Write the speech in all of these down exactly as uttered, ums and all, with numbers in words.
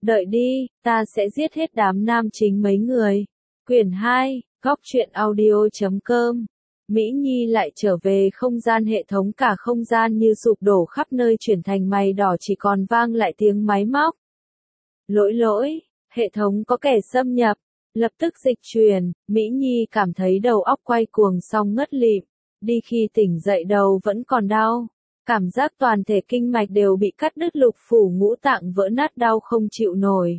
Đợi đi, ta sẽ giết hết đám nam chính mấy người. Quyển hai, góc truyện audio chấm com. Mỹ Nhi lại trở về không gian, hệ thống cả không gian như sụp đổ, khắp nơi chuyển thành mây đỏ, chỉ còn vang lại tiếng máy móc. Lỗi lỗi, hệ thống có kẻ xâm nhập. Lập tức dịch truyền, Mỹ Nhi cảm thấy đầu óc quay cuồng xong ngất lịm. Đi khi tỉnh dậy đầu vẫn còn đau. Cảm giác toàn thể kinh mạch đều bị cắt đứt, lục phủ ngũ tạng vỡ nát, đau không chịu nổi.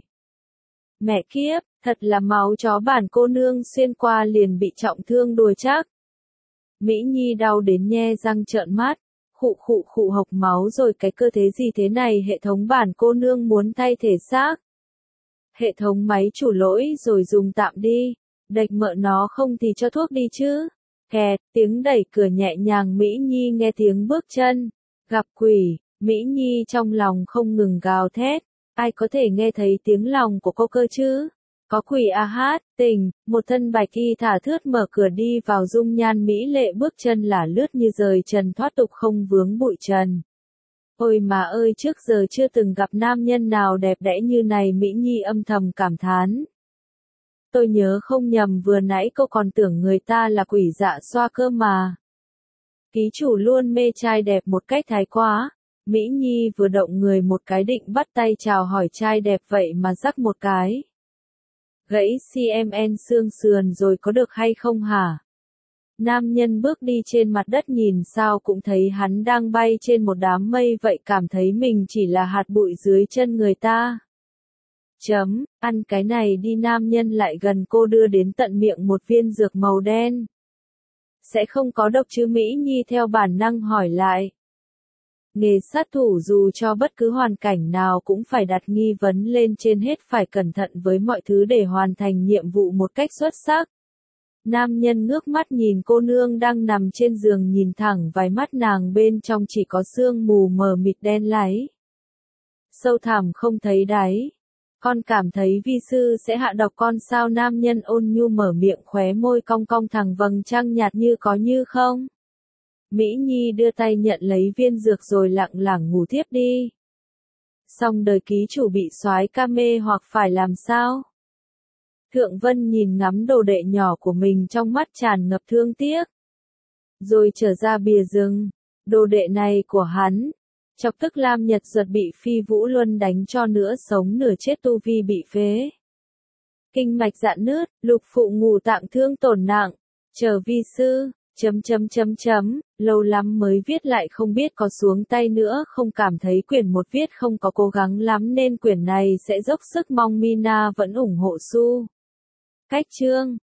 Mẹ kiếp, thật là máu chó, bản cô nương xuyên qua liền bị trọng thương đùa chắc. Mỹ Nhi đau đến nhe răng trợn mắt, khụ khụ khụ hộc máu rồi, cái cơ thế gì thế này, hệ thống bản cô nương muốn thay thể xác. Hệ thống máy chủ lỗi rồi, dùng tạm đi, đạch mợ nó không thì cho thuốc đi chứ. Kẹt, tiếng đẩy cửa nhẹ nhàng, Mỹ Nhi nghe tiếng bước chân. Gặp quỷ, Mỹ Nhi trong lòng không ngừng gào thét. Ai có thể nghe thấy tiếng lòng của cô cơ chứ? Có quỷ à hát, tình, một thân bạch y thả thướt mở cửa đi vào, dung nhan mỹ lệ, bước chân là lướt như rời trần thoát tục, không vướng bụi trần. Ôi mà ơi, trước giờ chưa từng gặp nam nhân nào đẹp đẽ như này, Mỹ Nhi âm thầm cảm thán. Tôi nhớ không nhầm vừa nãy cô còn tưởng người ta là quỷ dạ xoa cơ mà. Ký chủ luôn mê trai đẹp một cách thái quá. Mỹ Nhi vừa động người một cái định bắt tay chào hỏi trai đẹp, vậy mà rắc một cái. Gãy xê em en xương sườn rồi, có được hay không hả? Nam nhân bước đi trên mặt đất, nhìn sao cũng thấy hắn đang bay trên một đám mây vậy, cảm thấy mình chỉ là hạt bụi dưới chân người ta. Chấm, ăn cái này đi. Nam nhân lại gần cô, đưa đến tận miệng một viên dược màu đen. Sẽ không có độc chứ? Mỹ Nhi theo bản năng hỏi lại. Nghề sát thủ dù cho bất cứ hoàn cảnh nào cũng phải đặt nghi vấn lên trên hết, phải cẩn thận với mọi thứ để hoàn thành nhiệm vụ một cách xuất sắc. Nam nhân ngước mắt nhìn cô nương đang nằm trên giường, nhìn thẳng vào mắt nàng, bên trong chỉ có sương mù mờ mịt đen láy. Sâu thẳm không thấy đáy. Con cảm thấy vi sư sẽ hạ độc con sao? Nam nhân ôn nhu mở miệng, khóe môi cong cong thẳng vầng trăng nhạt như có như không. Mỹ Nhi đưa tay nhận lấy viên dược rồi lặng lặng ngủ tiếp đi. Xong đời ký chủ bị soái ca mê hoặc phải làm sao? Thượng Vân nhìn ngắm đồ đệ nhỏ của mình, trong mắt tràn ngập thương tiếc. Rồi trở ra bìa rừng. Đồ đệ này của hắn. Chọc tức Lam Nhật Duật bị Phi Vũ Luân đánh cho nửa sống nửa chết, tu vi bị phế. Kinh mạch rạn nứt, lục phụ ngũ tạng thương tổn nặng. Chờ vi sư. Chấm chấm chấm chấm, lâu lắm mới viết lại, không biết có xuống tay nữa không, cảm thấy quyển một viết không có cố gắng lắm nên quyển này sẽ dốc sức, mong Mina vẫn ủng hộ Su. Cách chương